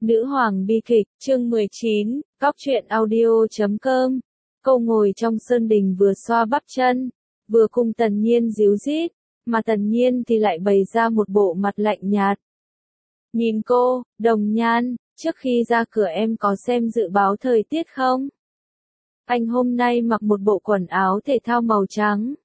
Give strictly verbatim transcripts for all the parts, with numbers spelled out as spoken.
Nữ hoàng bi kịch, chương mười chín, Góc truyện audio chấm com. Cô ngồi trong sơn đình vừa xoa bắp chân, vừa cùng Tần Nhiên díu dít, mà Tần Nhiên thì lại bày ra một bộ mặt lạnh nhạt. Nhìn cô, Đồng Nhan, trước khi ra cửa em có xem dự báo thời tiết không? Anh hôm nay mặc một bộ quần áo thể thao màu trắng.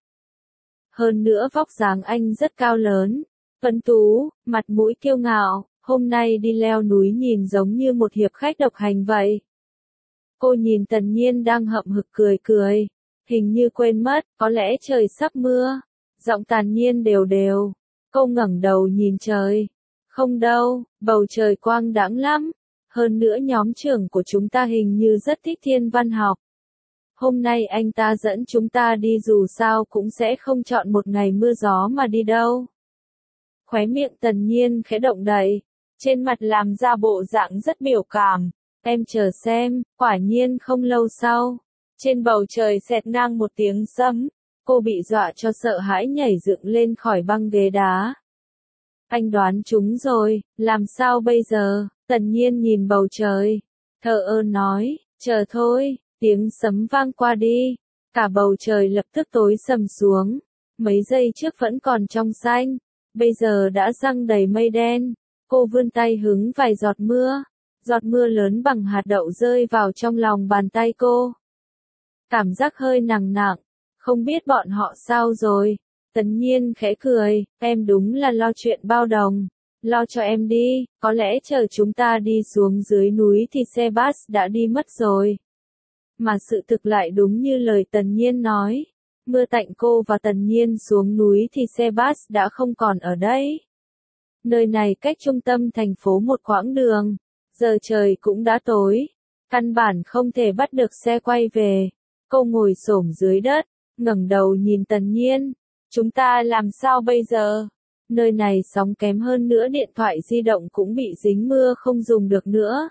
Hơn nữa vóc dáng anh rất cao lớn, tuấn tú, mặt mũi kiêu ngạo, hôm nay đi leo núi nhìn giống như một hiệp khách độc hành vậy. Cô nhìn Tần Nhiên đang hậm hực cười cười, hình như quên mất, có lẽ trời sắp mưa. Giọng Tần Nhiên đều đều. Cô ngẩng đầu nhìn trời. Không đâu, bầu trời quang đãng lắm. Hơn nữa nhóm trưởng của chúng ta hình như rất thích thiên văn học. Hôm nay anh ta dẫn chúng ta đi dù sao cũng sẽ không chọn một ngày mưa gió mà đi đâu. Khóe miệng Tần Nhiên khẽ động đậy, trên mặt làm ra bộ dạng rất biểu cảm. Em chờ xem, quả nhiên không lâu sau, trên bầu trời xẹt ngang một tiếng sấm, cô bị dọa cho sợ hãi nhảy dựng lên khỏi băng ghế đá. Anh đoán chúng rồi, làm sao bây giờ? Tần Nhiên nhìn bầu trời, thờ ơ nói, chờ thôi. Tiếng sấm vang qua đi, cả bầu trời lập tức tối sầm xuống, mấy giây trước vẫn còn trong xanh, bây giờ đã giăng đầy mây đen. Cô vươn tay hứng vài giọt mưa, giọt mưa lớn bằng hạt đậu rơi vào trong lòng bàn tay cô. Cảm giác hơi nặng nặng, không biết bọn họ sao rồi. Tần Nhiên khẽ cười, em đúng là lo chuyện bao đồng, lo cho em đi, có lẽ chờ chúng ta đi xuống dưới núi thì xe bus đã đi mất rồi. Mà sự thực lại đúng như lời Tần Nhiên nói, mưa tạnh cô và Tần Nhiên xuống núi thì xe bus đã không còn ở đây. Nơi này cách trung tâm thành phố một quãng đường, giờ trời cũng đã tối, căn bản không thể bắt được xe quay về. Cô ngồi xổm dưới đất, ngẩng đầu nhìn Tần Nhiên, chúng ta làm sao bây giờ? Nơi này sóng kém hơn nữa điện thoại di động cũng bị dính mưa không dùng được nữa.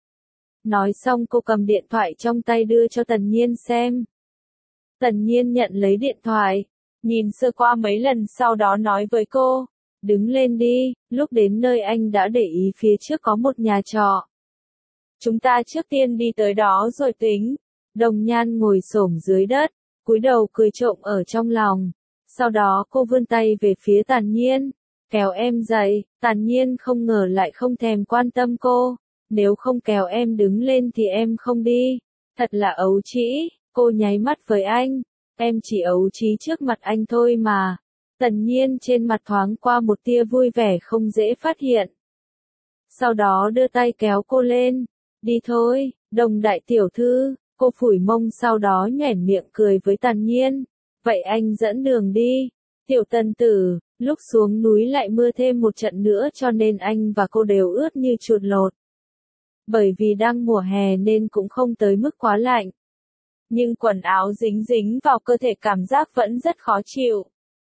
Nói xong cô cầm điện thoại trong tay đưa cho Tần Nhiên xem. Tần Nhiên nhận lấy điện thoại, nhìn sơ qua mấy lần sau đó nói với cô, đứng lên đi, lúc đến nơi anh đã để ý phía trước có một nhà trọ. Chúng ta trước tiên đi tới đó rồi tính. Đồng Nhan ngồi xổm dưới đất, cúi đầu cười trộm ở trong lòng. Sau đó cô vươn tay về phía Tần Nhiên, kéo em dậy. Tần Nhiên không ngờ lại không thèm quan tâm cô. Nếu không kéo em đứng lên thì em không đi. Thật là ấu trĩ. Cô nháy mắt với anh. Em chỉ ấu trĩ trước mặt anh thôi mà. Tần Nhiên trên mặt thoáng qua một tia vui vẻ không dễ phát hiện. Sau đó đưa tay kéo cô lên. Đi thôi, Đồng đại tiểu thư. Cô phủi mông sau đó nhoẻn miệng cười với Tần Nhiên. Vậy anh dẫn đường đi. Tiểu Tần tử, lúc xuống núi lại mưa thêm một trận nữa cho nên anh và cô đều ướt như chuột lột. Bởi vì đang mùa hè nên cũng không tới mức quá lạnh. Nhưng quần áo dính dính vào cơ thể cảm giác vẫn rất khó chịu.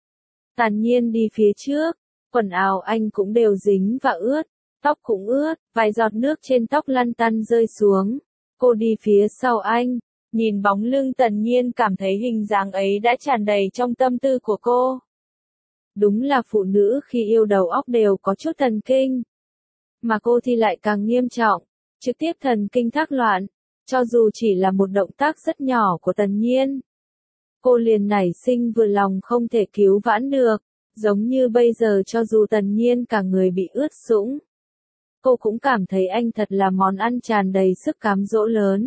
Tần Nhiên đi phía trước, quần áo anh cũng đều dính và ướt, tóc cũng ướt, vài giọt nước trên tóc lăn tăn rơi xuống. Cô đi phía sau anh, nhìn bóng lưng Tần Nhiên cảm thấy hình dáng ấy đã tràn đầy trong tâm tư của cô. Đúng là phụ nữ khi yêu đầu óc đều có chút thần kinh. Mà cô thì lại càng nghiêm trọng, trực tiếp thần kinh thác loạn, cho dù chỉ là một động tác rất nhỏ của Tần Nhiên. Cô liền nảy sinh vừa lòng không thể cứu vãn được, giống như bây giờ cho dù Tần Nhiên cả người bị ướt sũng. Cô cũng cảm thấy anh thật là món ăn tràn đầy sức cám dỗ lớn.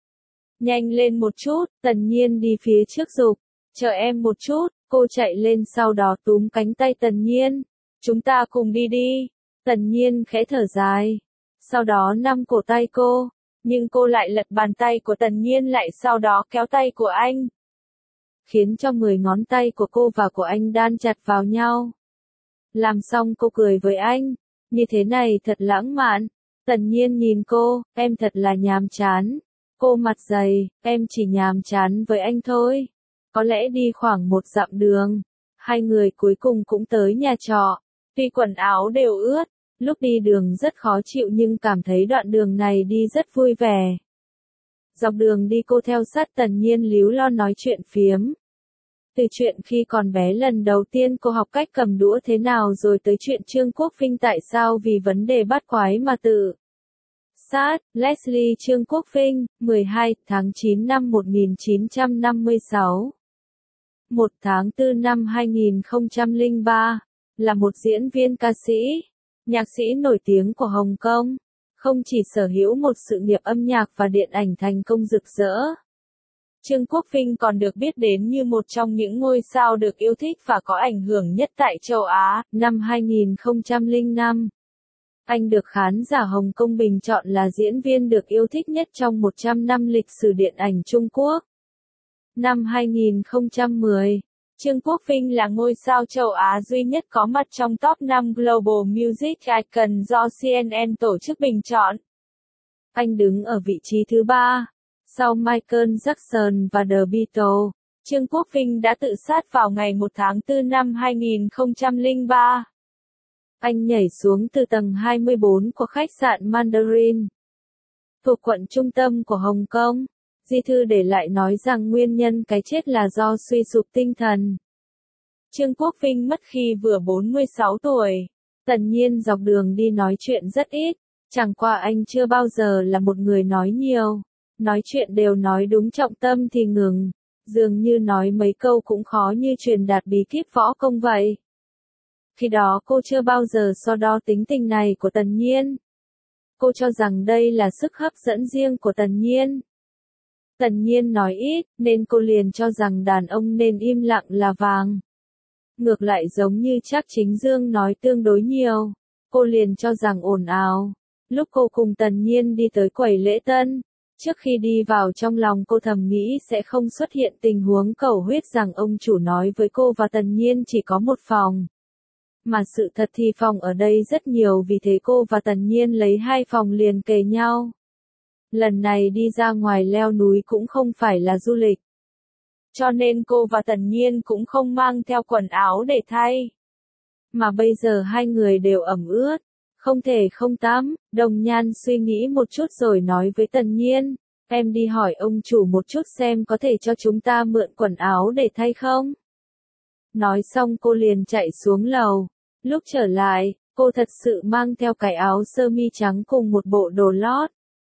Nhanh lên một chút, Tần Nhiên đi phía trước giục, chờ em một chút, cô chạy lên sau đó túm cánh tay Tần Nhiên. Chúng ta cùng đi đi. Tần Nhiên khẽ thở dài, sau đó nắm cổ tay cô, nhưng cô lại lật bàn tay của Tần Nhiên lại sau đó kéo tay của anh. Khiến cho mười ngón tay của cô và của anh đan chặt vào nhau. Làm xong cô cười với anh. Như thế này thật lãng mạn. Tần Nhiên nhìn cô, em thật là nhàm chán. Cô mặt dày, em chỉ nhàm chán với anh thôi. Có lẽ đi khoảng một dặm đường. Hai người cuối cùng cũng tới nhà trọ. Tuy quần áo đều ướt, lúc đi đường rất khó chịu nhưng cảm thấy đoạn đường này đi rất vui vẻ. Dọc đường đi cô theo sát Tần Nhiên líu lo nói chuyện phiếm. Từ chuyện khi còn bé lần đầu tiên cô học cách cầm đũa thế nào rồi tới chuyện Trương Quốc Vinh tại sao vì vấn đề bát quái mà tự Sát, Leslie Trương Quốc Vinh, mười hai tháng chín năm một nghìn chín trăm năm mươi sáu. một tháng tư năm hai nghìn không trăm lẻ ba, là một diễn viên ca sĩ, nhạc sĩ nổi tiếng của Hồng Kông, không chỉ sở hữu một sự nghiệp âm nhạc và điện ảnh thành công rực rỡ. Trương Quốc Vinh còn được biết đến như một trong những ngôi sao được yêu thích và có ảnh hưởng nhất tại châu Á. Năm hai nghìn không trăm lẻ năm, anh được khán giả Hồng Kông bình chọn là diễn viên được yêu thích nhất trong một trăm năm lịch sử điện ảnh Trung Quốc. Năm hai nghìn không trăm mười, Trương Quốc Vinh là ngôi sao châu Á duy nhất có mặt trong top năm Global Music Icon do xê en en tổ chức bình chọn. Anh đứng ở vị trí thứ ba, sau Michael Jackson và The Beatles. Trương Quốc Vinh đã tự sát vào ngày một tháng tư năm hai nghìn không trăm lẻ ba. Anh nhảy xuống từ tầng hai mươi bốn của khách sạn Mandarin, thuộc quận trung tâm của Hồng Kông. Di thư để lại nói rằng nguyên nhân cái chết là do suy sụp tinh thần. Trương Quốc Vinh mất khi vừa bốn mươi sáu tuổi. Tần Nhiên dọc đường đi nói chuyện rất ít, chẳng qua anh chưa bao giờ là một người nói nhiều. Nói chuyện đều nói đúng trọng tâm thì ngừng, dường như nói mấy câu cũng khó như truyền đạt bí kíp võ công vậy. Khi đó cô chưa bao giờ so đo tính tình này của Tần Nhiên. Cô cho rằng đây là sức hấp dẫn riêng của Tần Nhiên. Tần Nhiên nói ít, nên cô liền cho rằng đàn ông nên im lặng là vàng. Ngược lại giống như Trác Chính Dương nói tương đối nhiều, cô liền cho rằng ồn ào. Lúc cô cùng Tần Nhiên đi tới quầy lễ tân, trước khi đi vào trong lòng cô thầm nghĩ sẽ không xuất hiện tình huống cầu huyết rằng ông chủ nói với cô và Tần Nhiên chỉ có một phòng. Mà sự thật thì phòng ở đây rất nhiều, vì thế cô và Tần Nhiên lấy hai phòng liền kề nhau. Lần này đi ra ngoài leo núi cũng không phải là du lịch. Cho nên cô và Tần Nhiên cũng không mang theo quần áo để thay. Mà bây giờ hai người đều ẩm ướt, không thể không tắm. Đồng Nhan suy nghĩ một chút rồi nói với Tần Nhiên, em đi hỏi ông chủ một chút xem có thể cho chúng ta mượn quần áo để thay không. Nói xong cô liền chạy xuống lầu. Lúc trở lại, cô thật sự mang theo cái áo sơ mi trắng cùng một bộ đồ lót.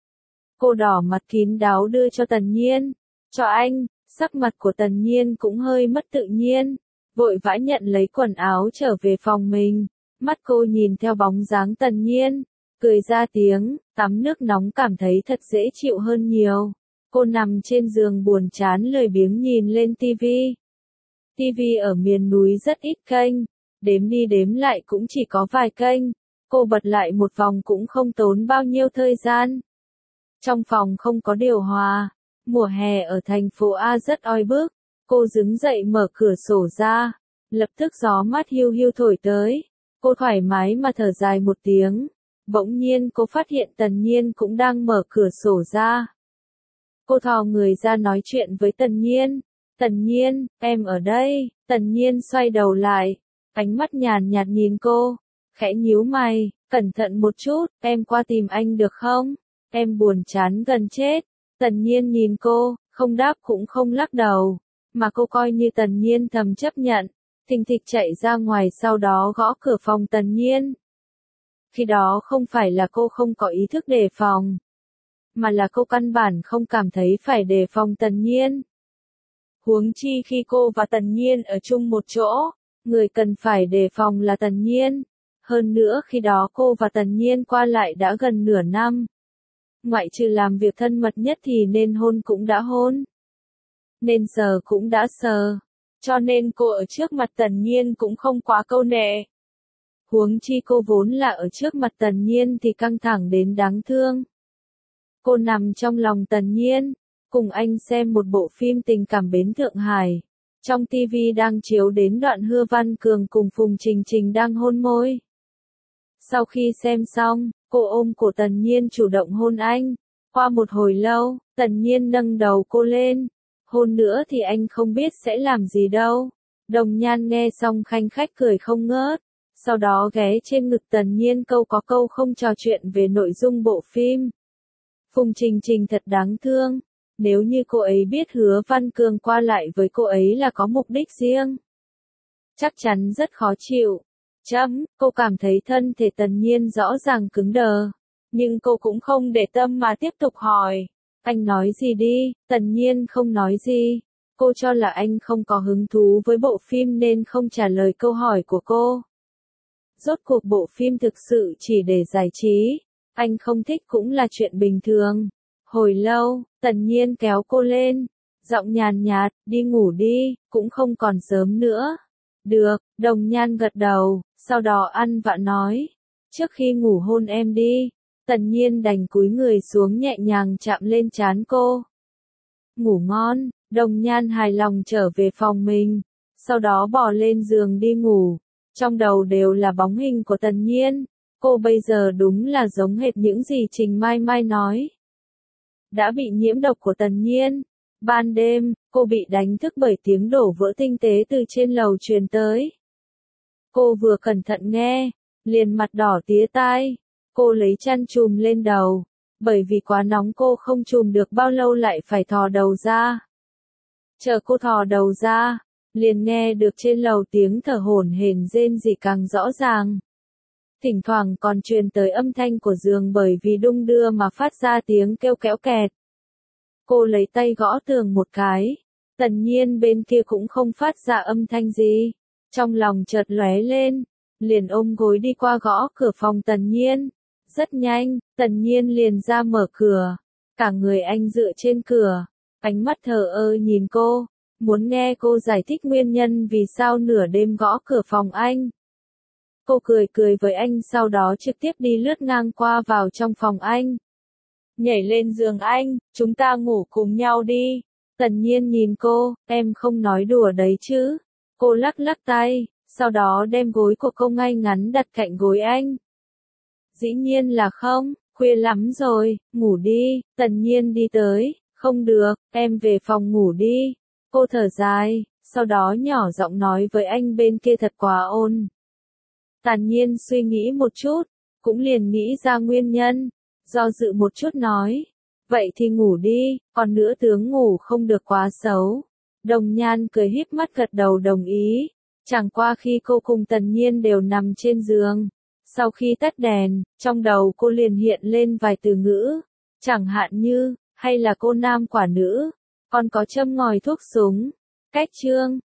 Cô đỏ mặt kín đáo đưa cho Tần Nhiên. Cho anh. Sắc mặt của Tần Nhiên cũng hơi mất tự nhiên, vội vã nhận lấy quần áo trở về phòng mình. Mắt cô nhìn theo bóng dáng Tần Nhiên, cười ra tiếng, tắm nước nóng cảm thấy thật dễ chịu hơn nhiều. Cô nằm trên giường buồn chán lười biếng nhìn lên tivi. Tivi ở miền núi rất ít kênh, đếm đi đếm lại cũng chỉ có vài kênh. Cô bật lại một vòng cũng không tốn bao nhiêu thời gian. Trong phòng không có điều hòa. Mùa hè ở thành phố A rất oi bức. Cô đứng dậy mở cửa sổ ra. Lập tức gió mát hiu hiu thổi tới. Cô thoải mái mà thở dài một tiếng. Bỗng nhiên cô phát hiện Tần Nhiên cũng đang mở cửa sổ ra. Cô thò người ra nói chuyện với Tần Nhiên. Tần Nhiên, em ở đây. Tần Nhiên xoay đầu lại. Ánh mắt nhàn nhạt nhìn cô. Khẽ nhíu mày, cẩn thận một chút, em qua tìm anh được không? Em buồn chán gần chết. Tần Nhiên nhìn cô, không đáp cũng không lắc đầu, mà cô coi như Tần Nhiên thầm chấp nhận, thình thịch chạy ra ngoài sau đó gõ cửa phòng Tần Nhiên. Khi đó không phải là cô không có ý thức đề phòng, mà là cô căn bản không cảm thấy phải đề phòng Tần Nhiên. Huống chi khi cô và Tần Nhiên ở chung một chỗ, người cần phải đề phòng là Tần Nhiên. Hơn nữa khi đó cô và Tần Nhiên qua lại đã gần nửa năm. Ngoại trừ làm việc thân mật nhất thì nên hôn cũng đã hôn. Nên sờ cũng đã sờ. Cho nên cô ở trước mặt Tần Nhiên cũng không quá câu nệ. Huống chi cô vốn là ở trước mặt Tần Nhiên thì căng thẳng đến đáng thương. Cô nằm trong lòng Tần Nhiên, cùng anh xem một bộ phim tình cảm Bến Thượng Hải. Trong tivi đang chiếu đến đoạn Hứa Văn Cường cùng Phùng Trình Trình đang hôn môi. Sau khi xem xong, cô ôm cổ Tần Nhiên chủ động hôn anh. Qua một hồi lâu, Tần Nhiên nâng đầu cô lên. Hôn nữa thì anh không biết sẽ làm gì đâu. Đồng Nhan nghe xong khanh khách cười không ngớt. Sau đó ghé trên ngực Tần Nhiên câu có câu không trò chuyện về nội dung bộ phim. Phùng Trình Trình thật đáng thương. Nếu như cô ấy biết Hứa Văn Cường qua lại với cô ấy là có mục đích riêng, chắc chắn rất khó chịu. Chấm, cô cảm thấy thân thể Tần Nhiên rõ ràng cứng đờ. Nhưng cô cũng không để tâm mà tiếp tục hỏi. Anh nói gì đi, Tần Nhiên không nói gì. Cô cho là anh không có hứng thú với bộ phim nên không trả lời câu hỏi của cô. Rốt cuộc bộ phim thực sự chỉ để giải trí. Anh không thích cũng là chuyện bình thường. Hồi lâu, Tần Nhiên kéo cô lên. Giọng nhàn nhạt, đi ngủ đi, cũng không còn sớm nữa. Được, Đồng Nhan gật đầu, sau đó ăn vạ nói. Trước khi ngủ hôn em đi. Tần Nhiên đành cúi người xuống nhẹ nhàng chạm lên trán cô. Ngủ ngon, Đồng Nhan hài lòng trở về phòng mình. Sau đó bò lên giường đi ngủ. Trong đầu đều là bóng hình của Tần Nhiên. Cô bây giờ đúng là giống hệt những gì Trình Mai Mai nói. Đã bị nhiễm độc của Tần Nhiên. Ban đêm, cô bị đánh thức bởi tiếng đổ vỡ tinh tế từ trên lầu truyền tới. Cô vừa cẩn thận nghe, liền mặt đỏ tía tai. Cô lấy chăn chùm lên đầu. Bởi vì quá nóng cô không chùm được bao lâu lại phải thò đầu ra. Chờ cô thò đầu ra, liền nghe được trên lầu tiếng thở hổn hển rên rỉ càng rõ ràng. Thỉnh thoảng còn truyền tới âm thanh của giường bởi vì đung đưa mà phát ra tiếng kêu kéo kẹt. Cô lấy tay gõ tường một cái. Tần Nhiên bên kia cũng không phát ra âm thanh gì. Trong lòng chợt lóe lên, liền ôm gối đi qua gõ cửa phòng Tần Nhiên. Rất nhanh, Tần Nhiên liền ra mở cửa. Cả người anh dựa trên cửa, ánh mắt thờ ơ nhìn cô, muốn nghe cô giải thích nguyên nhân vì sao nửa đêm gõ cửa phòng anh. Cô cười cười với anh sau đó trực tiếp đi lướt ngang qua vào trong phòng anh. Nhảy lên giường anh, chúng ta ngủ cùng nhau đi. Tần Nhiên nhìn cô, em không nói đùa đấy chứ. Cô lắc lắc tay, sau đó đem gối của cô ngay ngắn đặt cạnh gối anh. Dĩ nhiên là không, khuya lắm rồi, ngủ đi. Tần Nhiên đi tới, không được, em về phòng ngủ đi. Cô thở dài, sau đó nhỏ giọng nói với anh bên kia thật quá ôn. Tần Nhiên suy nghĩ một chút, cũng liền nghĩ ra nguyên nhân, do dự một chút nói. Vậy thì ngủ đi, còn nữa tướng ngủ không được quá xấu. Đồng Nhan cười híp mắt gật đầu đồng ý. Chẳng qua khi cô cùng Tần Nhiên đều nằm trên giường. Sau khi tắt đèn, trong đầu cô liền hiện lên vài từ ngữ. Chẳng hạn như, hay là cô nam quả nữ, còn có châm ngòi thuốc súng. Cách chương.